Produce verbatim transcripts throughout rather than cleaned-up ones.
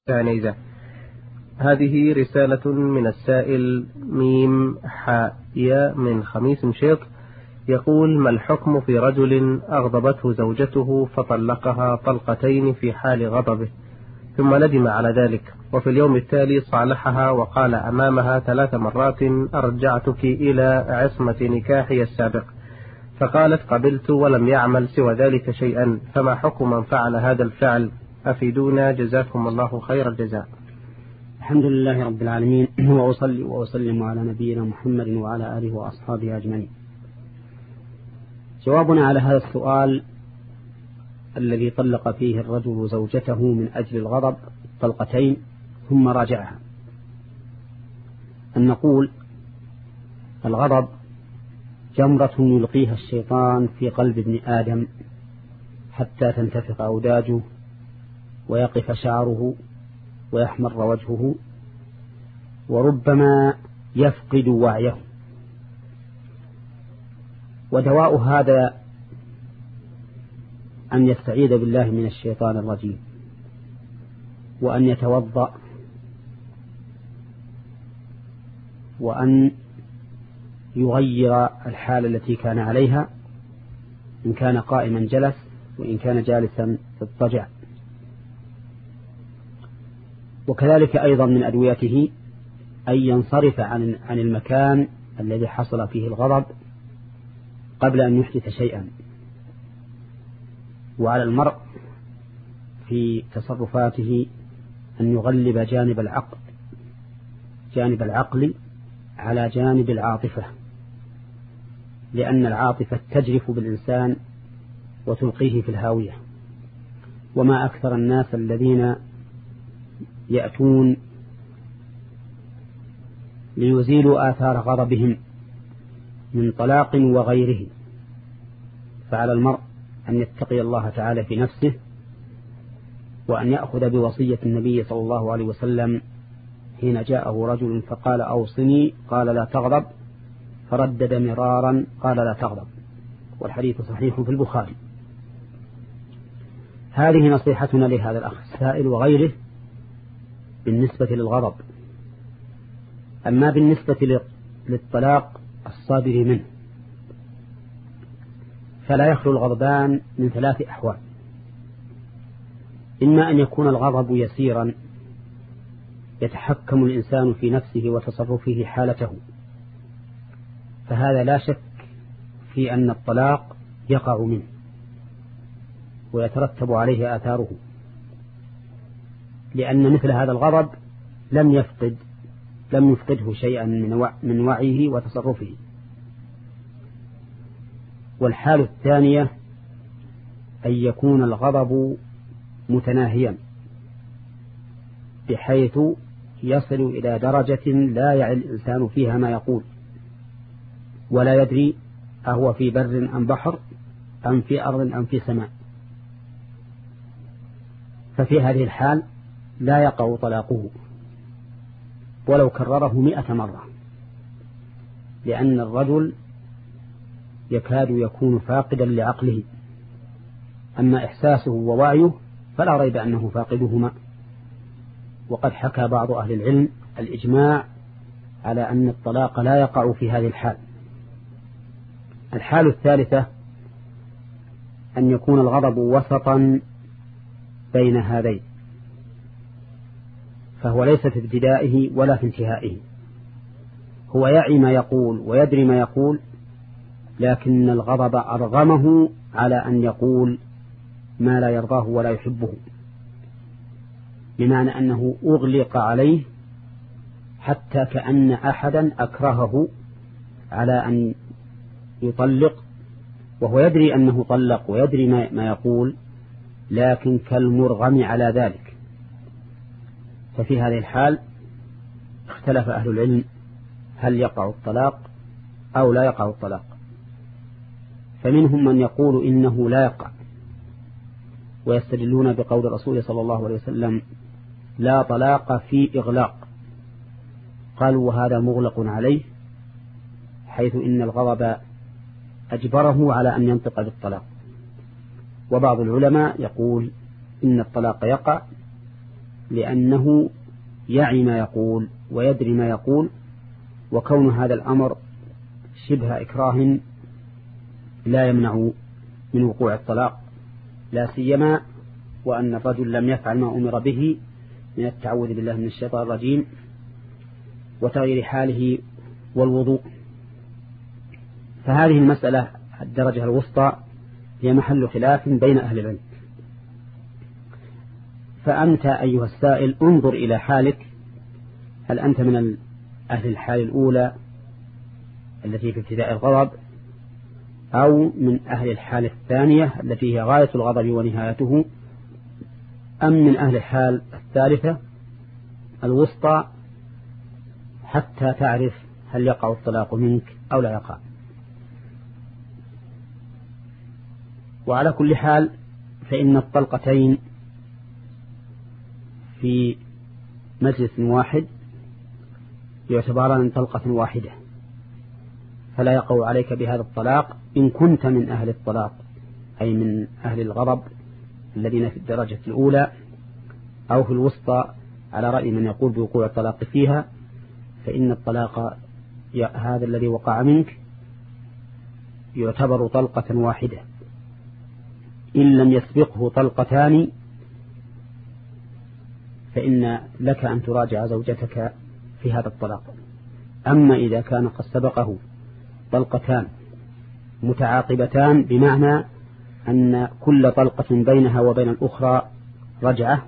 عنيزة. هذه رسالة من السائل ميم حاء ياء من خميس مشيط، يقول: ما الحكم في رجل أغضبته زوجته فطلقها طلقتين في حال غضبه، ثم ندم على ذلك، وفي اليوم التالي صالحها وقال أمامها ثلاث مرات: أرجعتك إلى عصمة نكاحي السابق، فقالت قبلت ولم يعمل سوى ذلك شيئا، فما حكم من فعل هذا الفعل؟ أفيدونا جزاكم الله خير الجزاء. الحمد لله رب العالمين، وأصلي وأسلم على نبينا محمد وعلى آله وأصحابه أجمعين. جوابنا على هذا السؤال الذي طلق فيه الرجل زوجته من أجل الغضب طلقتين ثم راجعها، أن نقول: الغضب جمرة يلقيها الشيطان في قلب ابن آدم حتى تنتفخ أوداجه ويقف شعره ويحمر وجهه، وربما يفقد وعيه. ودواء هذا أن يستعيذ بالله من الشيطان الرجيم، وأن يتوضأ، وأن يغير الحالة التي كان عليها، إن كان قائما جلس، وإن كان جالسا اضطجع. وكذلك أيضا من أدويته أن ينصرف عن عن المكان الذي حصل فيه الغضب قبل أن يحدث شيئا. وعلى المرء في تصرفاته أن يغلب جانب العقل جانب العقل على جانب العاطفة، لأن العاطفة تجرف بالإنسان وتلقيه في الهاوية. وما أكثر الناس الذين يأتون ليزيلوا آثار غضبهم من طلاق وغيره. فعلى المرء أن يتقي الله تعالى في نفسه، وأن يأخذ بوصية النبي صلى الله عليه وسلم حين جاءه رجل فقال: أوصني، قال: لا تغضب، فردد مرارا قال: لا تغضب. والحديث صحيح في البخاري. هذه نصيحتنا لهذا الأخ السائل وغيره بالنسبة للغضب. أما بالنسبة للطلاق الصادر منه، فلا يخلو الغضبان من ثلاث أحوال: إما أن يكون الغضب يسيرا يتحكم الإنسان في نفسه وتصرفه حالته، فهذا لا شك في أن الطلاق يقع منه ويترتب عليه آثاره، لأن مثل هذا الغضب لم يفقد لم يفقده شيئا من وعيه وتصرفه. والحالة الثانية أن يكون الغضب متناهيا بحيث يصل إلى درجة لا يعي الإنسان فيها ما يقول، ولا يدري أهو في بر أم بحر أم في أرض أم في سماء. ففي هذه الحال لا يقع طلاقه ولو كرره مئة مرة، لأن الرجل يكاد يكون فاقدا لعقله. أما إحساسه ووعيه فلا ريب أنه فاقدهما. وقد حكى بعض أهل العلم الإجماع على أن الطلاق لا يقع في هذه الحال. الحال الثالثة أن يكون الغضب وسطا بين هذين، فهو ليس في ابتدائه ولا في انتهائه، هو يعي ما يقول ويدري ما يقول، لكن الغضب أرغمه على أن يقول ما لا يرضاه ولا يحبه، بمعنى أنه أغلق عليه حتى كأن أحدا أكرهه على أن يطلق، وهو يدري أنه طلق ويدري ما يقول، لكن كالمرغم على ذلك. ففي هذه الحال اختلف أهل العلم هل يقع الطلاق أو لا يقع الطلاق. فمنهم من يقول إنه لا يقع، ويستدلون بقول الرسول صلى الله عليه وسلم: لا طلاق في إغلاق. قالوا: وهذا مغلق عليه، حيث إن الغضب أجبره على أن ينطق بالطلاق. وبعض العلماء يقول إن الطلاق يقع لأنه يعي ما يقول ويدري ما يقول، وكون هذا الأمر شبه إكراه لا يمنع من وقوع الطلاق، لا سيما وأن الرجل لم يفعل ما أمر به من التعوذ بالله من الشيطان الرجيم وتغيير حاله والوضوء. فهذه المسألة الدرجة الوسطى هي محل خلاف بين أهل العلم. فأنت أيها السائل انظر إلى حالك، هل أنت من أهل الحال الأولى التي في ابتداء الغضب، أو من أهل الحال الثانية التي هي غاية الغضب ونهايته، أم من أهل الحال الثالثة الوسطى حتى تعرف هل يقع الطلاق منك أو لا يقع. وعلى كل حال فإن الطلقتين في مجلس واحد يعتبران طلقة واحدة، فلا يقع عليك بهذا الطلاق إن كنت من أهل الطلاق، أي من أهل الغضب الذين في الدرجة الأولى أو في الوسطى على رأي من يقول بوقوع الطلاق فيها، فإن الطلاق هذا الذي وقع منك يعتبر طلقة واحدة إن لم يسبقه طلقتان، فإن لك أن تراجع زوجتك في هذا الطلاق. أما إذا كان قد سبقه طلقتان متعاقبتان بمعنى أن كل طلقة بينها وبين الأخرى رجعة،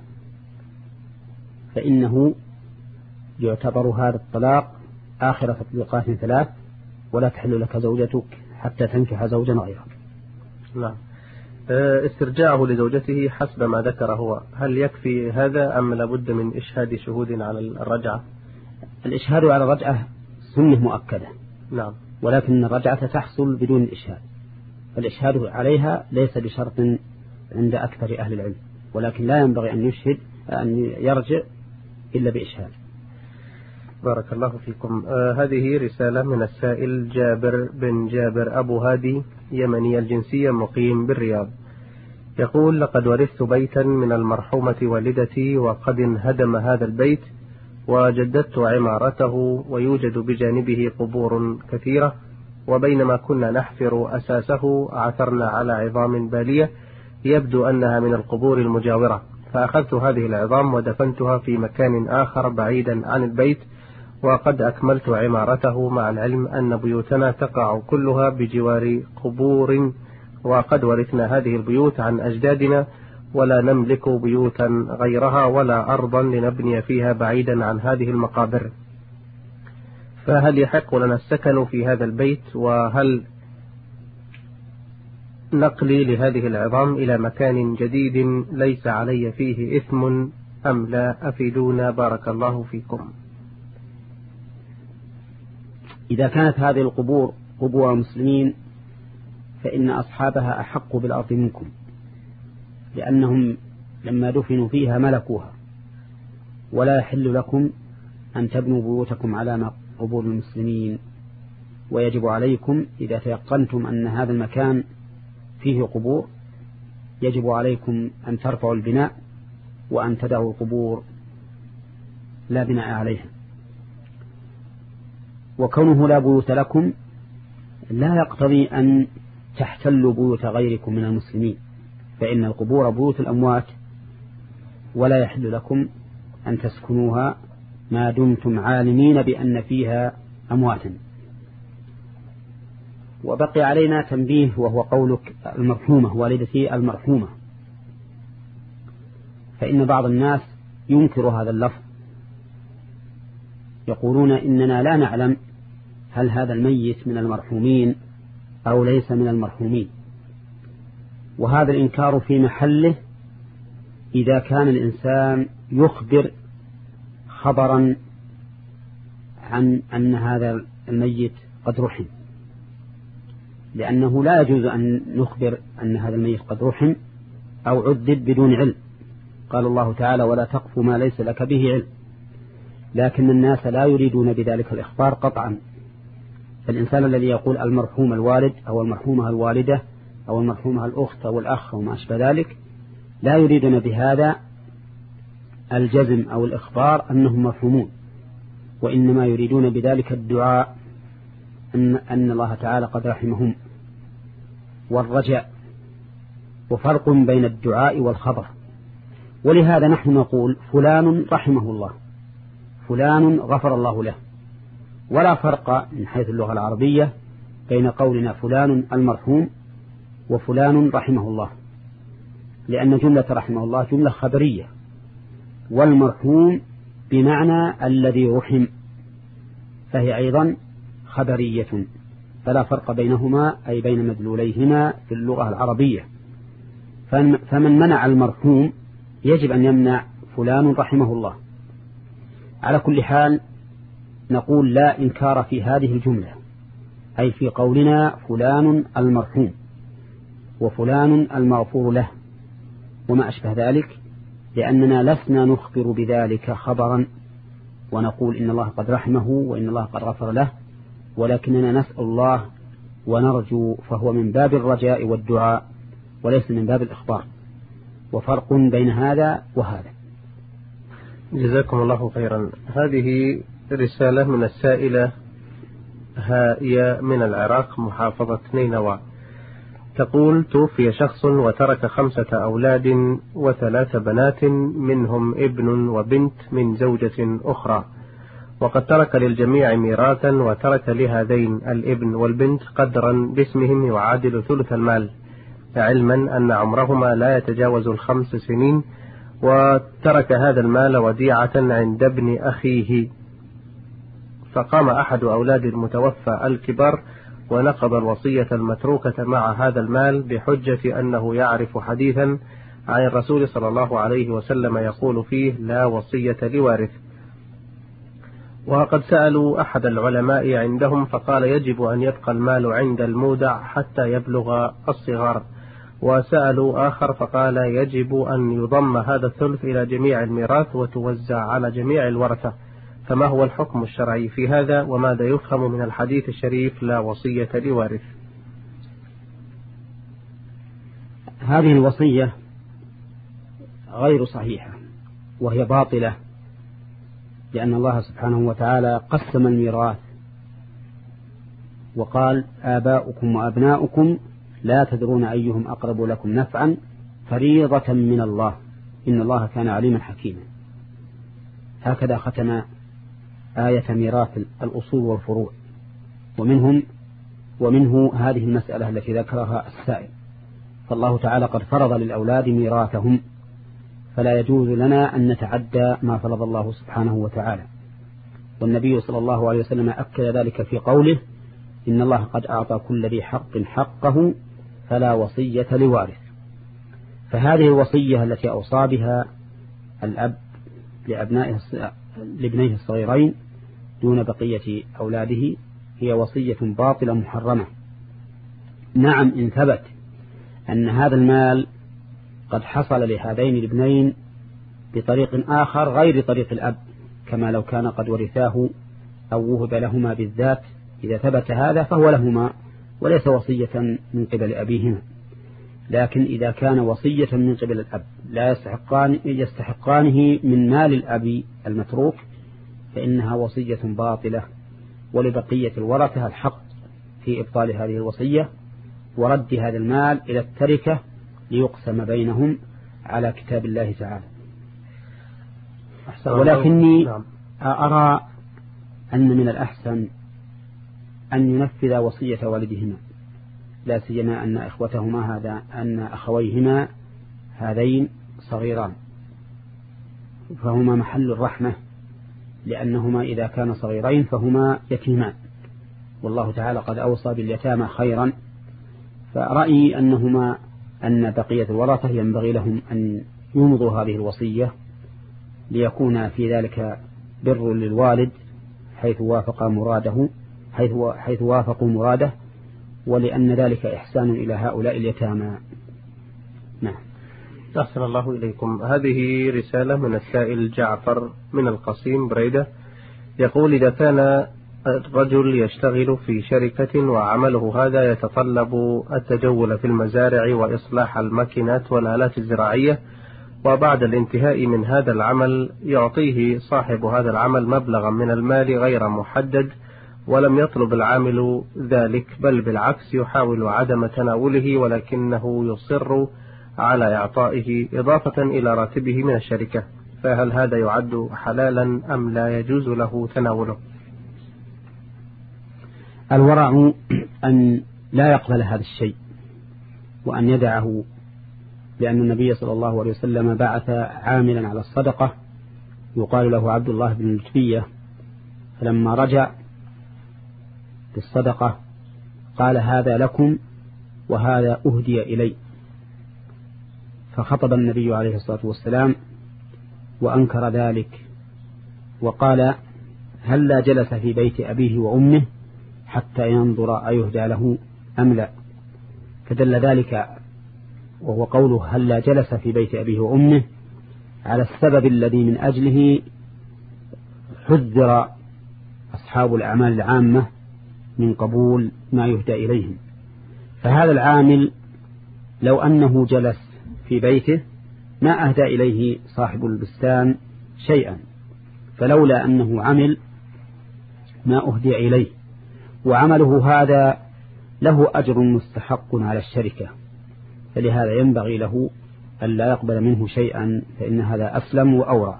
فإنه يعتبر هذا الطلاق آخر تطليقات ثلاث، ولا تحل لك زوجتك حتى تنكح زوجا غيرك. نعم. استرجاعه لزوجته حسب ما ذكر هو، هل يكفي هذا أم لابد من إشهاد شهود على الرجعة؟ الإشهاد على الرجعة سنة مؤكدة. نعم. ولكن الرجعة تحصل بدون الإشهاد، فالإشهاد عليها ليس بشرط عند أكثر أهل العلم، ولكن لا ينبغي أن يشهد أن يرجع إلا بإشهاد. بارك الله فيكم. آه هذه رسالة من السائل جابر بن جابر أبو هادي، يمني الجنسية، مقيم بالرياض. يقول: لقد ورثت بيتا من المرحومة والدتي، وقد انهدم هذا البيت وجددت عمارته، ويوجد بجانبه قبور كثيرة، وبينما كنا نحفر أساسه عثرنا على عظام بالية يبدو أنها من القبور المجاورة، فأخذت هذه العظام ودفنتها في مكان آخر بعيدا عن البيت، وقد أكملت عمارته، مع العلم أن بيوتنا تقع كلها بجوار قبور، وقد ورثنا هذه البيوت عن أجدادنا، ولا نملك بيوتا غيرها ولا أرضا لنبني فيها بعيدا عن هذه المقابر، فهل يحق لنا السكن في هذا البيت؟ وهل نقلي لهذه العظام إلى مكان جديد ليس علي فيه إثم أم لا؟ أفيدونا بارك الله فيكم. إذا كانت هذه القبور قبور المسلمين فإن أصحابها أحق بالأرض منكم، لأنهم لما دفنوا فيها ملكوها، ولا يحل لكم أن تبنوا بيوتكم على قبور المسلمين، ويجب عليكم إذا تيقنتم أن هذا المكان فيه قبور يجب عليكم أن ترفعوا البناء وأن تدعوا القبور لا بناء عليها. وكونه لا بيوت لكم لا يقتضي أن تحتلوا بيوت غيركم من المسلمين، فإن القبور بيوت الأموات، ولا يحل لكم أن تسكنوها ما دمتم عالمين بأن فيها أمواتا. وبقي علينا تنبيه، وهو قولك المرحومة والدتي المرحومة، فإن بعض الناس ينكر هذا اللفظ، يقولون إننا لا نعلم هل هذا الميت من المرحومين أو ليس من المرحومين، وهذا الإنكار في محله إذا كان الإنسان يخبر خبرا عن أن هذا الميت قد رحم، لأنه لا يجوز أن نخبر أن هذا الميت قد رحم أو عذب بدون علم. قال الله تعالى: ولا تقف ما ليس لك به علم. لكن الناس لا يريدون بذلك الإخبار قطعا، فالإنسان الذي يقول المرحوم الوالد أو المرحومة الوالدة أو المرحومة الأخت أو الأخ أو ما أشبه ذلك لا يريدون بهذا الجزم أو الإخبار أنهم مفهومون، وإنما يريدون بذلك الدعاء أن, أن الله تعالى قد رحمهم والرجاء، وفرق بين الدعاء والخبر. ولهذا نحن نقول فلان رحمه الله، فلان غفر الله له، ولا فرق من حيث اللغة العربية بين قولنا فلان المرحوم وفلان رحمه الله، لأن جملة رحمه الله جملة خبرية، والمرحوم بمعنى الذي رحم فهي أيضا خبرية، فلا فرق بينهما أي بين مدلوليهما في اللغة العربية. فمن منع المرحوم يجب أن يمنع فلان رحمه الله. على كل حال نقول لا إنكار في هذه الجملة، أي في قولنا فلان المرحوم وفلان المغفور له وما أشبه ذلك، لأننا لسنا نخبر بذلك خبرا ونقول إن الله قد رحمه وإن الله قد غفر له، ولكننا نسأل الله ونرجو، فهو من باب الرجاء والدعاء وليس من باب الإخبار، وفرق بين هذا وهذا. جزاكم الله خيرا. هذه رسالة من السائلة هائية من العراق محافظة نينوى، تقول: توفي شخص وترك خمسة أولاد وثلاث بنات منهم ابن وبنت من زوجة أخرى، وقد ترك للجميع ميراثا، وترك لهذين الابن والبنت قدرا باسمهم يعادل ثلث المال، علما أن عمرهما لا يتجاوز الخمس سنين، وترك هذا المال وديعة عند ابن أخيه. فقام أحد أولاد المتوفى الكبار ونقض الوصية المتروكة مع هذا المال بحجة أنه يعرف حديثا عن الرسول صلى الله عليه وسلم يقول فيه: لا وصية لوارث. وقد سألوا أحد العلماء عندهم فقال: يجب أن يبقى المال عند المودع حتى يبلغ الصغار. وسألوا آخر فقال: يجب أن يضم هذا الثلث إلى جميع الميراث وتوزع على جميع الورثة. فما هو الحكم الشرعي في هذا، وماذا يفهم من الحديث الشريف لا وصية لوارث؟ هذه الوصية غير صحيحة وهي باطلة، لأن الله سبحانه وتعالى قسم الميراث وقال: آباؤكم وأبناؤكم لا تدرون أيهم أقرب لكم نفعا فريضة من الله إن الله كان عليما حكيما. هكذا ختم آية ميراث الأصول والفروع، ومنهم ومنه هذه المسألة التي ذكرها السائل. فالله تعالى قد فرض للأولاد ميراثهم، فلا يجوز لنا أن نتعدى ما فرض الله سبحانه وتعالى. والنبي صلى الله عليه وسلم أكد ذلك في قوله: إن الله قد أعطى كل ذي حق حقه فلا وصية لوارث. فهذه الوصية التي أوصى بها الأب لأبنائه لابنيه الصغيرين دون بقية أولاده هي وصية باطلة محرمة. نعم، إن ثبت أن هذا المال قد حصل لهذين الابنين بطريق آخر غير طريق الأب، كما لو كان قد ورثاه أو وهب لهما بالذات، إذا ثبت هذا فهو لهما وليس وصية من قبل أبيهما. لكن إذا كان وصية من قبل الأب لا يستحقان يستحقانه من مال الأب المتروك فإنها وصية باطلة، ولبقية الورثة الحق في إبطال هذه الوصية ورد هذا المال إلى التركة ليقسم بينهم على كتاب الله تعالى. ولكني أرى أن من الأحسن أن ينفذ وصية والدهما، لا سيما أن إخوتهما هذا أن أخويهما هذين صغيران، فهما محل الرحمة، لأنهما إذا كان صغيرين فهما يتيمان، والله تعالى قد أوصى باليتامى خيرا. فرأيي أنهما أن بقية الورثة ينبغي لهم أن يمضوا هذه الوصية ليكون في ذلك بر للوالد حيث وافق مراده حيث حيث وافقوا مراده، ولأن ذلك إحسان إلى هؤلاء اليتامى. نعم. أحسن الله إليكم. هذه رسالة من السائل جعفر من القصيم بريدة، يقول: إذا كان الرجل يشتغل في شركة وعمله هذا يتطلب التجول في المزارع وإصلاح الماكينات والآلات الزراعية، وبعد الانتهاء من هذا العمل يعطيه صاحب هذا العمل مبلغا من المال غير محدد، ولم يطلب العامل ذلك، بل بالعكس يحاول عدم تناوله، ولكنه يصر على إعطائه إضافة إلى راتبه من الشركة، فهل هذا يعد حلالا أم لا يجوز له تناوله؟ الورع أن لا يقبل هذا الشيء وأن يدعه، لأن النبي صلى الله عليه وسلم بعث عاملا على الصدقة يقال له عبد الله بن لتبية، فلما رجع بالصدقة قال هذا لكم وهذا أهدي إلي، فخطب النبي عليه الصلاة والسلام وأنكر ذلك وقال هل لا جلس في بيت أبيه وأمه حتى ينظر أيهدى له أم لا؟ فدل ذلك وهو قوله هل لا جلس في بيت أبيه وأمه على السبب الذي من أجله حذر أصحاب الأعمال العامة من قبول ما يهدى إليهم. فهذا العامل لو أنه جلس في بيته ما أهدى إليه صاحب البستان شيئا، فلولا أنه عمل ما أهدي إليه، وعمله هذا له أجر مستحق على الشركة، فلهذا ينبغي له أن لا يقبل منه شيئا، فإن هذا أسلم وأورع.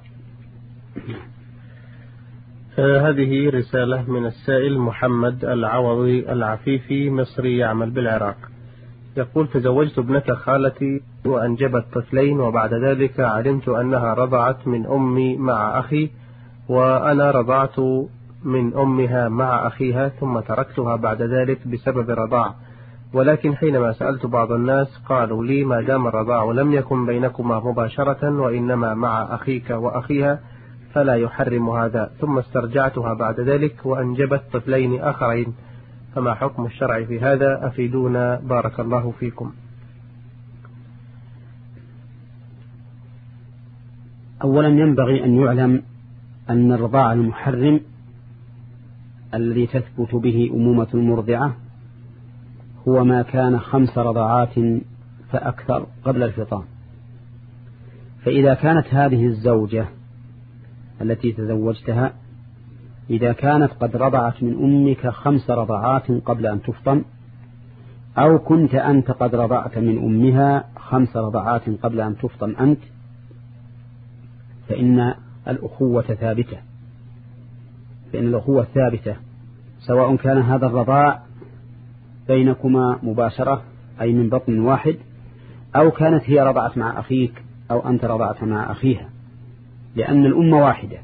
هذه رسالة من السائل محمد العوضي العفيفي، مصري يعمل بالعراق، يقول تزوجت ابنة خالتي وأنجبت طفلين، وبعد ذلك علمت أنها رضعت من أمي مع أخي، وأنا رضعت من أمها مع أخيها، ثم تركتها بعد ذلك بسبب الرضاع، ولكن حينما سألت بعض الناس قالوا لي ما دام الرضاع لم يكن بينكما مباشرة وإنما مع أخيك وأخيها فلا يحرم هذا، ثم استرجعتها بعد ذلك وأنجبت طفلين آخرين، فما حكم الشرع في هذا؟ أفيدونا بارك الله فيكم. أولا ينبغي أن يعلم أن الرضاع المحرم الذي تثبت به أمومة المرضعة هو ما كان خمس رضعات فأكثر قبل الفطام. فإذا كانت هذه الزوجة التي تزوجتها إذا كانت قد رضعت من أمك خمس رضعات قبل أن تفطم، أو كنت أنت قد رضعت من أمها خمس رضعات قبل أن تفطم أنت، فإن الأخوة ثابتة فإن الأخوة ثابتة سواء كان هذا الرضاع بينكما مباشرة أي من بطن واحد، أو كانت هي رضعت مع أخيك أو أنت رضعت مع أخيها، لأن الأم واحدة.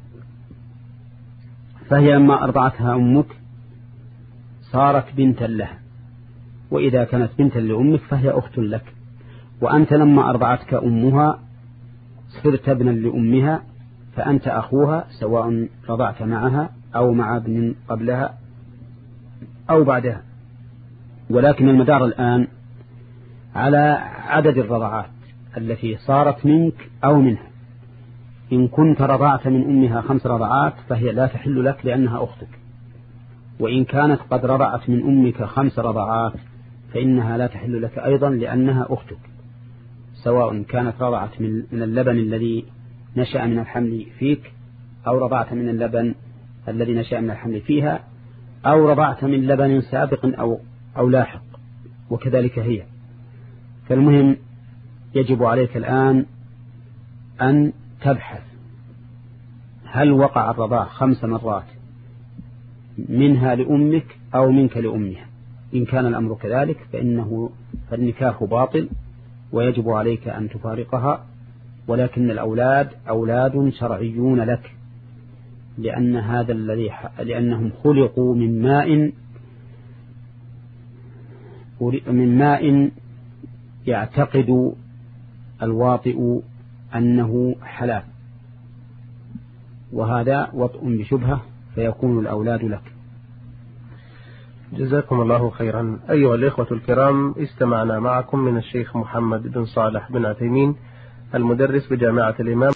فهي لما أرضعتها أمك صارت بنتا لها، وإذا كانت بنتا لأمك فهي أخت لك، وأنت لما أرضعتك أمها صرت ابنا لأمها، فأنت أخوها سواء رضعت معها أو مع ابن قبلها أو بعدها. ولكن المدار الآن على عدد الرضعات التي صارت منك أو منها. إن كنت رضعت من أمها خمس رضعات فهي لا تحل لك لأنها أختك، وإن كانت قد رضعت من أمك خمس رضعات فإنها لا تحل لك أيضا لأنها أختك، سواء كانت رضعت من اللبن الذي نشأ من الحمل فيك، أو رضعت من اللبن الذي نشأ من الحمل فيها، أو رضعت من لبن سابق أو, أو لاحق، وكذلك هي. فالمهم يجب عليك الآن أن تبحث هل وقع الرضاع خمس مرات منها لأمك أو منك لأمها. إن كان الأمر كذلك فإنه فالنكاح باطل ويجب عليك أن تفارقها، ولكن الأولاد أولاد شرعيون لك، لأن هذا الذي لأنهم خلقوا من ماء من ماء يعتقد الواطئ أنه حلال، وهذا وطء بشبهة فيكون الأولاد لك. جزاكم الله خيرا. أيها الإخوة الكرام، استمعنا معكم من الشيخ محمد بن صالح بن عثيمين المدرس بجامعة الإمام